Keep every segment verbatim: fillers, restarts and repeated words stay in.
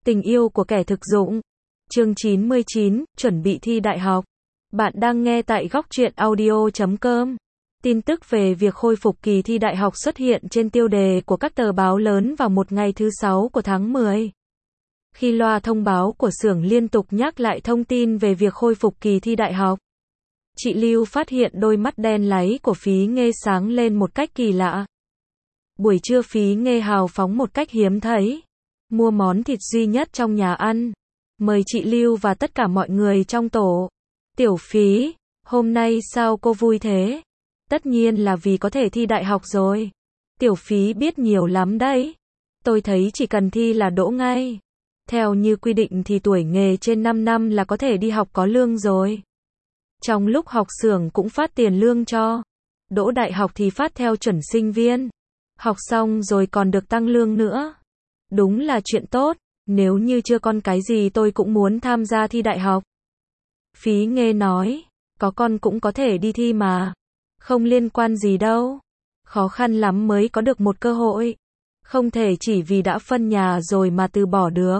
Tình yêu của kẻ thực dụng. Chương chín mươi chín, chuẩn bị thi đại học. Bạn đang nghe tại góc truyện audio chấm com. Tin tức về việc khôi phục kỳ thi đại học xuất hiện trên tiêu đề của các tờ báo lớn vào một ngày thứ sáu của tháng mười. Khi loa thông báo của xưởng liên tục nhắc lại thông tin về việc khôi phục kỳ thi đại học, chị Lưu phát hiện đôi mắt đen láy của Phí Nghê sáng lên một cách kỳ lạ. Buổi trưa Phí Nghê hào phóng một cách hiếm thấy, mua món thịt duy nhất trong nhà ăn, mời chị Lưu và tất cả mọi người trong tổ. Tiểu Phí, hôm nay sao cô vui thế? Tất nhiên là vì có thể thi đại học rồi. Tiểu Phí biết nhiều lắm đấy. Tôi thấy chỉ cần thi là đỗ ngay. Theo như quy định thì tuổi nghề trên năm năm là có thể đi học có lương rồi. Trong lúc học xưởng cũng phát tiền lương cho. Đỗ đại học thì phát theo chuẩn sinh viên. Học xong rồi còn được tăng lương nữa. Đúng là chuyện tốt, nếu như chưa con cái gì tôi cũng muốn tham gia thi đại học. Phí Nghê nói, có con cũng có thể đi thi mà. Không liên quan gì đâu. Khó khăn lắm mới có được một cơ hội. Không thể chỉ vì đã phân nhà rồi mà từ bỏ được.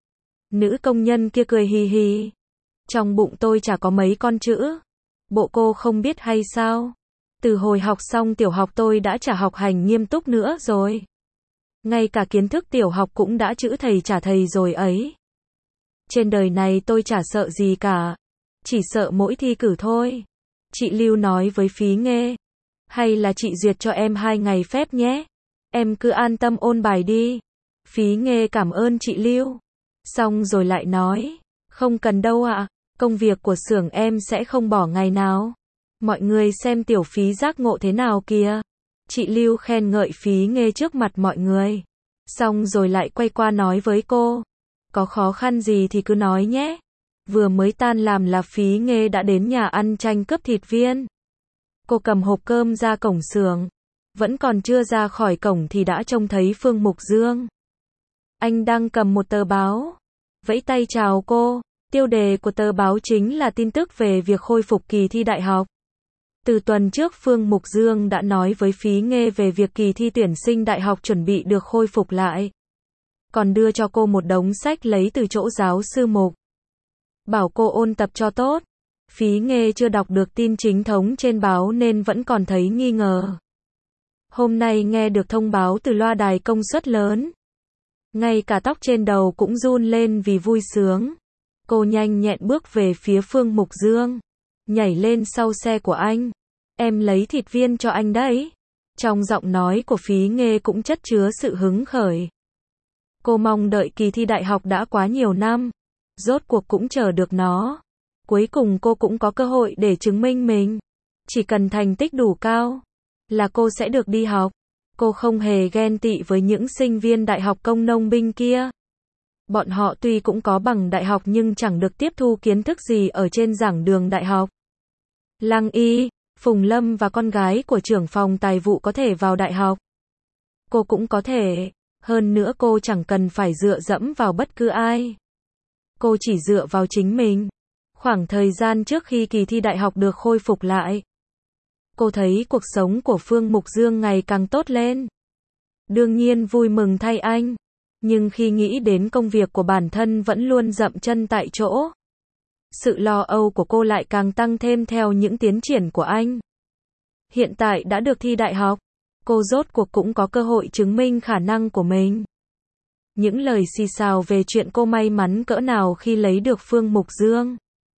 Nữ công nhân kia cười hì hì. Trong bụng tôi chả có mấy con chữ. Bộ cô không biết hay sao? Từ hồi học xong tiểu học tôi đã chả học hành nghiêm túc nữa rồi. Ngay cả kiến thức tiểu học cũng đã chữ thầy trả thầy rồi ấy. Trên đời này tôi chả sợ gì cả. Chỉ sợ mỗi thi cử thôi. Chị Lưu nói với Phí Nghê. Hay là chị duyệt cho em hai ngày phép nhé. Em cứ an tâm ôn bài đi. Phí Nghê cảm ơn chị Lưu. Xong rồi lại nói. Không cần đâu ạ. Công việc của xưởng em sẽ không bỏ ngày nào. Mọi người xem Tiểu Phí giác ngộ thế nào kìa. Chị Lưu khen ngợi Phí Nghê trước mặt mọi người. Xong rồi lại quay qua nói với cô. Có khó khăn gì thì cứ nói nhé. Vừa mới tan làm là Phí Nghê đã đến nhà ăn tranh cướp thịt viên. Cô cầm hộp cơm ra cổng xưởng. Vẫn còn chưa ra khỏi cổng thì đã trông thấy Phương Mục Dương. Anh đang cầm một tờ báo. Vẫy tay chào cô. Tiêu đề của tờ báo chính là tin tức về việc khôi phục kỳ thi đại học. Từ tuần trước Phương Mục Dương đã nói với Phí Nghê về việc kỳ thi tuyển sinh đại học chuẩn bị được khôi phục lại. Còn đưa cho cô một đống sách lấy từ chỗ giáo sư Mục. Bảo cô ôn tập cho tốt. Phí Nghê chưa đọc được tin chính thống trên báo nên vẫn còn thấy nghi ngờ. Hôm nay nghe được thông báo từ loa đài công suất lớn. Ngay cả tóc trên đầu cũng run lên vì vui sướng. Cô nhanh nhẹn bước về phía Phương Mục Dương. Nhảy lên sau xe của anh. Em lấy thịt viên cho anh đấy. Trong giọng nói của Phí Nghê cũng chất chứa sự hứng khởi. Cô mong đợi kỳ thi đại học đã quá nhiều năm. Rốt cuộc cũng chờ được nó. Cuối cùng cô cũng có cơ hội để chứng minh mình. Chỉ cần thành tích đủ cao là cô sẽ được đi học. Cô không hề ghen tị với những sinh viên đại học công nông binh kia. Bọn họ tuy cũng có bằng đại học nhưng chẳng được tiếp thu kiến thức gì ở trên giảng đường đại học. Lăng Y, Phùng Lâm và con gái của trưởng phòng tài vụ có thể vào đại học. Cô cũng có thể. Hơn nữa cô chẳng cần phải dựa dẫm vào bất cứ ai. Cô chỉ dựa vào chính mình. Khoảng thời gian trước khi kỳ thi đại học được khôi phục lại, cô thấy cuộc sống của Phương Mục Dương ngày càng tốt lên. Đương nhiên vui mừng thay anh. Nhưng khi nghĩ đến công việc của bản thân vẫn luôn dậm chân tại chỗ. Sự lo âu của cô lại càng tăng thêm theo những tiến triển của anh. Hiện tại đã được thi đại học. Cô rốt cuộc cũng có cơ hội chứng minh khả năng của mình. Những lời xì xào về chuyện cô may mắn cỡ nào khi lấy được Phương Mục Dương.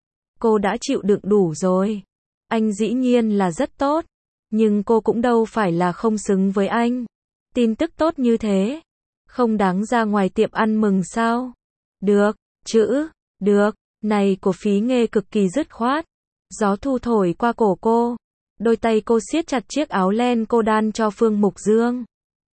Cô đã chịu đựng đủ rồi. Anh dĩ nhiên là rất tốt. Nhưng cô cũng đâu phải là không xứng với anh. Tin tức tốt như thế. Không đáng ra ngoài tiệm ăn mừng sao? Được, chữ, được, này của Phí Nghê cực kỳ dứt khoát. Gió thu thổi qua cổ cô. Đôi tay cô siết chặt chiếc áo len cô đan cho Phương Mục Dương.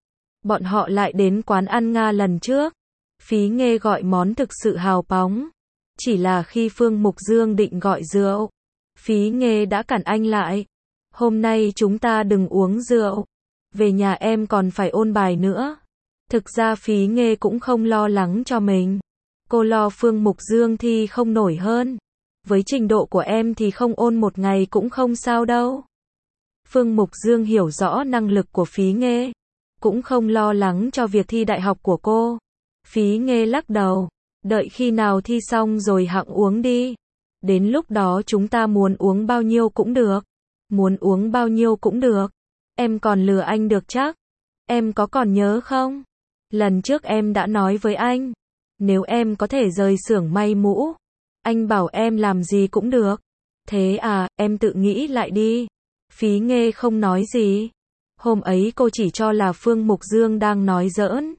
Bọn họ lại đến quán ăn Nga lần trước. Phí Nghê gọi món thực sự hào phóng. Chỉ là khi Phương Mục Dương định gọi rượu, Phí Nghê đã cản anh lại. Hôm nay chúng ta đừng uống rượu. Về nhà em còn phải ôn bài nữa. Thực ra Phí Nghê cũng không lo lắng cho mình. Cô lo Phương Mục Dương thi không nổi hơn. Với trình độ của em thì không ôn một ngày cũng không sao đâu. Phương Mục Dương hiểu rõ năng lực của Phí Nghê. Cũng không lo lắng cho việc thi đại học của cô. Phí Nghê lắc đầu. Đợi khi nào thi xong rồi hẵng uống đi. Đến lúc đó chúng ta muốn uống bao nhiêu cũng được. Muốn uống bao nhiêu cũng được. Em còn lừa anh được chắc. Em có còn nhớ không? Lần trước em đã nói với anh. Nếu em có thể rời xưởng may mũ, anh bảo em làm gì cũng được. Thế à, em tự nghĩ lại đi. Phí Nghê không nói gì. Hôm ấy cô chỉ cho là Phương Mục Dương đang nói giỡn.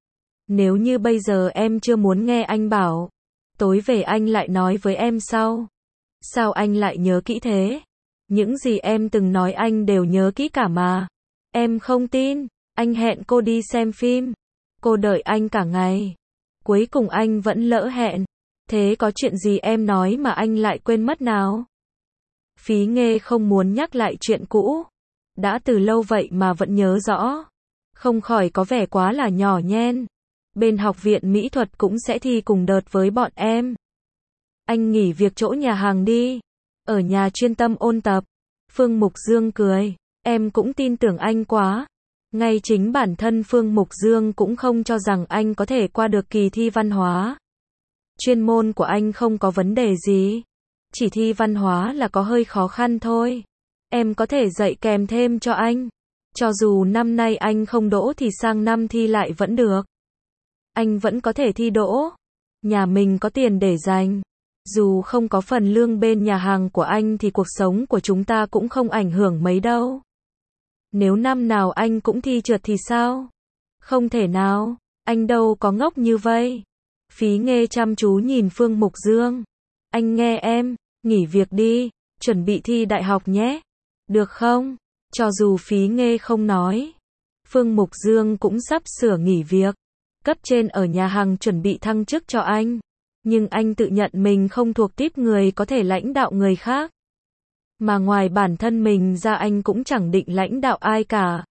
Nếu như bây giờ em chưa muốn nghe anh bảo, tối về anh lại nói với em sau. Sao anh lại nhớ kỹ thế? Những gì em từng nói anh đều nhớ kỹ cả mà. Em không tin. Anh hẹn cô đi xem phim. Cô đợi anh cả ngày. Cuối cùng anh vẫn lỡ hẹn. Thế có chuyện gì em nói mà anh lại quên mất nào? Phí Nghê không muốn nhắc lại chuyện cũ. Đã từ lâu vậy mà vẫn nhớ rõ. Không khỏi có vẻ quá là nhỏ nhen. Bên học viện mỹ thuật cũng sẽ thi cùng đợt với bọn em. Anh nghỉ việc chỗ nhà hàng đi. Ở nhà chuyên tâm ôn tập. Phương Mục Dương cười. Em cũng tin tưởng anh quá. Ngay chính bản thân Phương Mục Dương cũng không cho rằng anh có thể qua được kỳ thi văn hóa. Chuyên môn của anh không có vấn đề gì. Chỉ thi văn hóa là có hơi khó khăn thôi. Em có thể dạy kèm thêm cho anh. Cho dù năm nay anh không đỗ thì sang năm thi lại vẫn được. Anh vẫn có thể thi đỗ. Nhà mình có tiền để dành. Dù không có phần lương bên nhà hàng của anh thì cuộc sống của chúng ta cũng không ảnh hưởng mấy đâu. Nếu năm nào anh cũng thi trượt thì sao? Không thể nào, anh đâu có ngốc như vậy. Phí Nghê chăm chú nhìn Phương Mục Dương. Anh nghe em, nghỉ việc đi, chuẩn bị thi đại học nhé. Được không? Cho dù Phí Nghê không nói, Phương Mục Dương cũng sắp sửa nghỉ việc. Cấp trên ở nhà hàng chuẩn bị thăng chức cho anh. Nhưng anh tự nhận mình không thuộc típ người có thể lãnh đạo người khác. Mà ngoài bản thân mình ra anh cũng chẳng định lãnh đạo ai cả.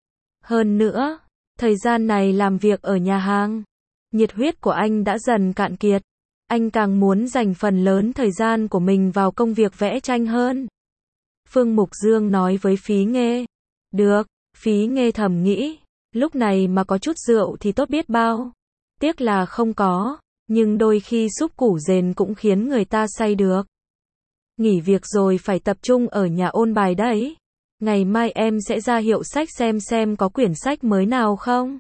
Hơn nữa, thời gian này làm việc ở nhà hàng, nhiệt huyết của anh đã dần cạn kiệt. Anh càng muốn dành phần lớn thời gian của mình vào công việc vẽ tranh hơn. Phương Mục Dương nói với Phí Nghê. Được, Phí Nghê thầm nghĩ, lúc này mà có chút rượu thì tốt biết bao. Tiếc là không có, nhưng đôi khi súp củ dền cũng khiến người ta say được. Nghỉ việc rồi phải tập trung ở nhà ôn bài đấy. Ngày mai em sẽ ra hiệu sách xem xem có quyển sách mới nào không.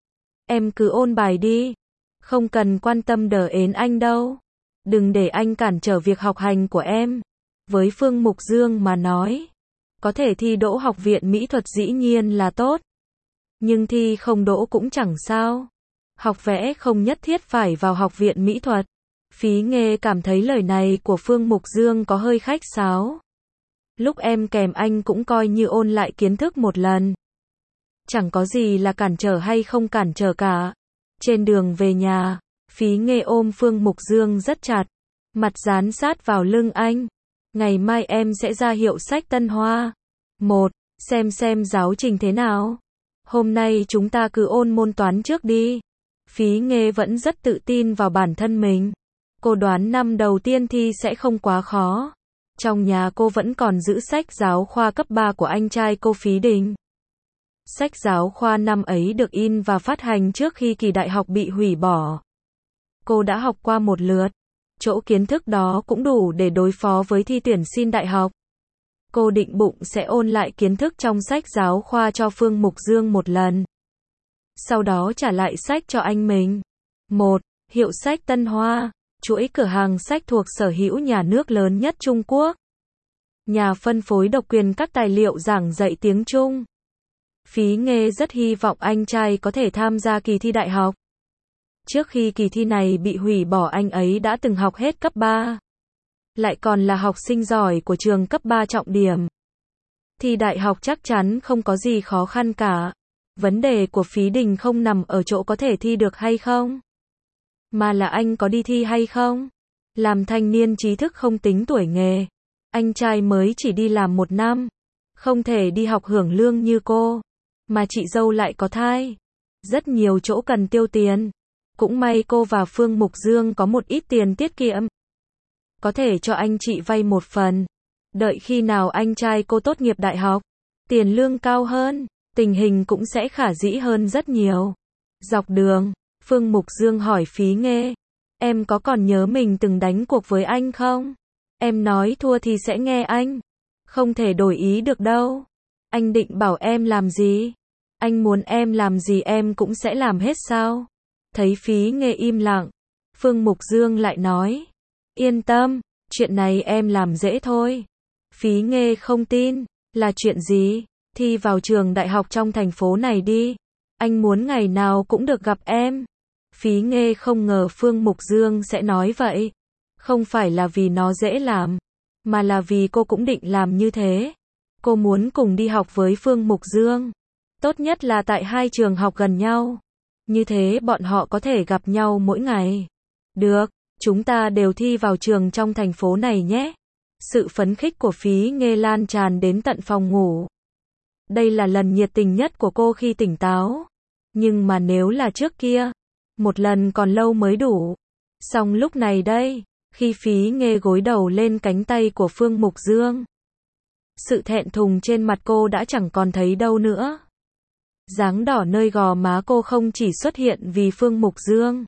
Em cứ ôn bài đi. Không cần quan tâm đờ ến anh đâu. Đừng để anh cản trở việc học hành của em. Với Phương Mục Dương mà nói, có thể thi đỗ học viện mỹ thuật dĩ nhiên là tốt. Nhưng thi không đỗ cũng chẳng sao. Học vẽ không nhất thiết phải vào học viện mỹ thuật. Phí Nghê cảm thấy lời này của Phương Mục Dương có hơi khách sáo. Lúc em kèm anh cũng coi như ôn lại kiến thức một lần. Chẳng có gì là cản trở hay không cản trở cả. Trên đường về nhà, Phí Nghê ôm Phương Mục Dương rất chặt. Mặt dán sát vào lưng anh. Ngày mai em sẽ ra hiệu sách Tân Hoa. Một, xem xem giáo trình thế nào. Hôm nay chúng ta cứ ôn môn toán trước đi. Phí Nghê vẫn rất tự tin vào bản thân mình. Cô đoán năm đầu tiên thi sẽ không quá khó. Trong nhà cô vẫn còn giữ sách giáo khoa cấp ba của anh trai cô Phí Đình. Sách giáo khoa năm ấy được in và phát hành trước khi kỳ đại học bị hủy bỏ. Cô đã học qua một lượt. Chỗ kiến thức đó cũng đủ để đối phó với thi tuyển xin đại học. Cô định bụng sẽ ôn lại kiến thức trong sách giáo khoa cho Phương Mục Dương một lần. Sau đó trả lại sách cho anh mình. Một, hiệu sách Tân Hoa, chuỗi cửa hàng sách thuộc sở hữu nhà nước lớn nhất Trung Quốc. Nhà phân phối độc quyền các tài liệu giảng dạy tiếng Trung. Phí Nghê rất hy vọng anh trai có thể tham gia kỳ thi đại học. Trước khi kỳ thi này bị hủy bỏ anh ấy đã từng học hết cấp ba. Lại còn là học sinh giỏi của trường cấp ba trọng điểm. Thi đại học chắc chắn không có gì khó khăn cả. Vấn đề của Phí Đình không nằm ở chỗ có thể thi được hay không, mà là anh có đi thi hay không. Làm thanh niên trí thức không tính tuổi nghề. Anh trai mới chỉ đi làm một năm. Không thể đi học hưởng lương như cô. Mà chị dâu lại có thai. Rất nhiều chỗ cần tiêu tiền. Cũng may cô và Phương Mục Dương có một ít tiền tiết kiệm. Có thể cho anh chị vay một phần. Đợi khi nào anh trai cô tốt nghiệp đại học, tiền lương cao hơn, tình hình cũng sẽ khả dĩ hơn rất nhiều. Dọc đường, Phương Mục Dương hỏi Phí Nghê. Em có còn nhớ mình từng đánh cuộc với anh không? Em nói thua thì sẽ nghe anh. Không thể đổi ý được đâu. Anh định bảo em làm gì? Anh muốn em làm gì em cũng sẽ làm hết sao? Thấy Phí Nghê im lặng, Phương Mục Dương lại nói. Yên tâm, chuyện này em làm dễ thôi. Phí Nghê không tin. Là chuyện gì? Thi vào trường đại học trong thành phố này đi. Anh muốn ngày nào cũng được gặp em. Phí Nghê không ngờ Phương Mục Dương sẽ nói vậy. Không phải là vì nó dễ làm, mà là vì cô cũng định làm như thế. Cô muốn cùng đi học với Phương Mục Dương. Tốt nhất là tại hai trường học gần nhau. Như thế bọn họ có thể gặp nhau mỗi ngày. Được, chúng ta đều thi vào trường trong thành phố này nhé. Sự phấn khích của Phí Nghê lan tràn đến tận phòng ngủ. Đây là lần nhiệt tình nhất của cô khi tỉnh táo. Nhưng mà nếu là trước kia, một lần còn lâu mới đủ. Xong lúc này đây, khi Phí Nghê gối đầu lên cánh tay của Phương Mục Dương, sự thẹn thùng trên mặt cô đã chẳng còn thấy đâu nữa. Dáng đỏ nơi gò má cô không chỉ xuất hiện vì Phương Mục Dương,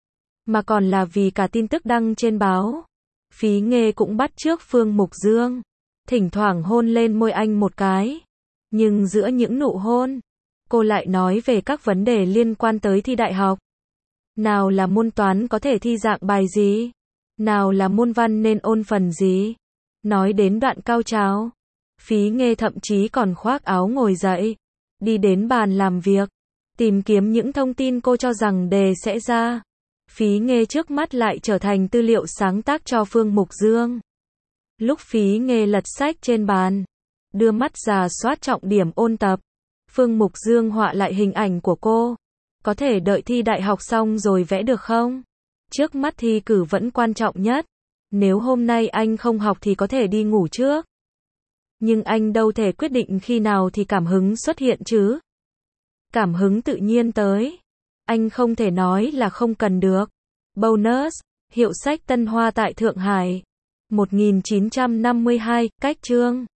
mà còn là vì cả tin tức đăng trên báo. Phí Nghê cũng bắt chước Phương Mục Dương, thỉnh thoảng hôn lên môi anh một cái. Nhưng giữa những nụ hôn, cô lại nói về các vấn đề liên quan tới thi đại học. Nào là môn toán có thể thi dạng bài gì? Nào là môn văn nên ôn phần gì? Nói đến đoạn cao trào, Phí Nghê thậm chí còn khoác áo ngồi dậy, đi đến bàn làm việc, tìm kiếm những thông tin cô cho rằng đề sẽ ra. Phí Nghê trước mắt lại trở thành tư liệu sáng tác cho Phương Mục Dương. Lúc Phí Nghê lật sách trên bàn, đưa mắt rà soát trọng điểm ôn tập, Phương Mục Dương họa lại hình ảnh của cô. Có thể đợi thi đại học xong rồi vẽ được không? Trước mắt thi cử vẫn quan trọng nhất. Nếu hôm nay anh không học thì có thể đi ngủ trước. Nhưng anh đâu thể quyết định khi nào thì cảm hứng xuất hiện chứ. Cảm hứng tự nhiên tới. Anh không thể nói là không cần được. Bonus, hiệu sách Tân Hoa tại Thượng Hải. một nghìn chín trăm năm mươi hai, cách chương.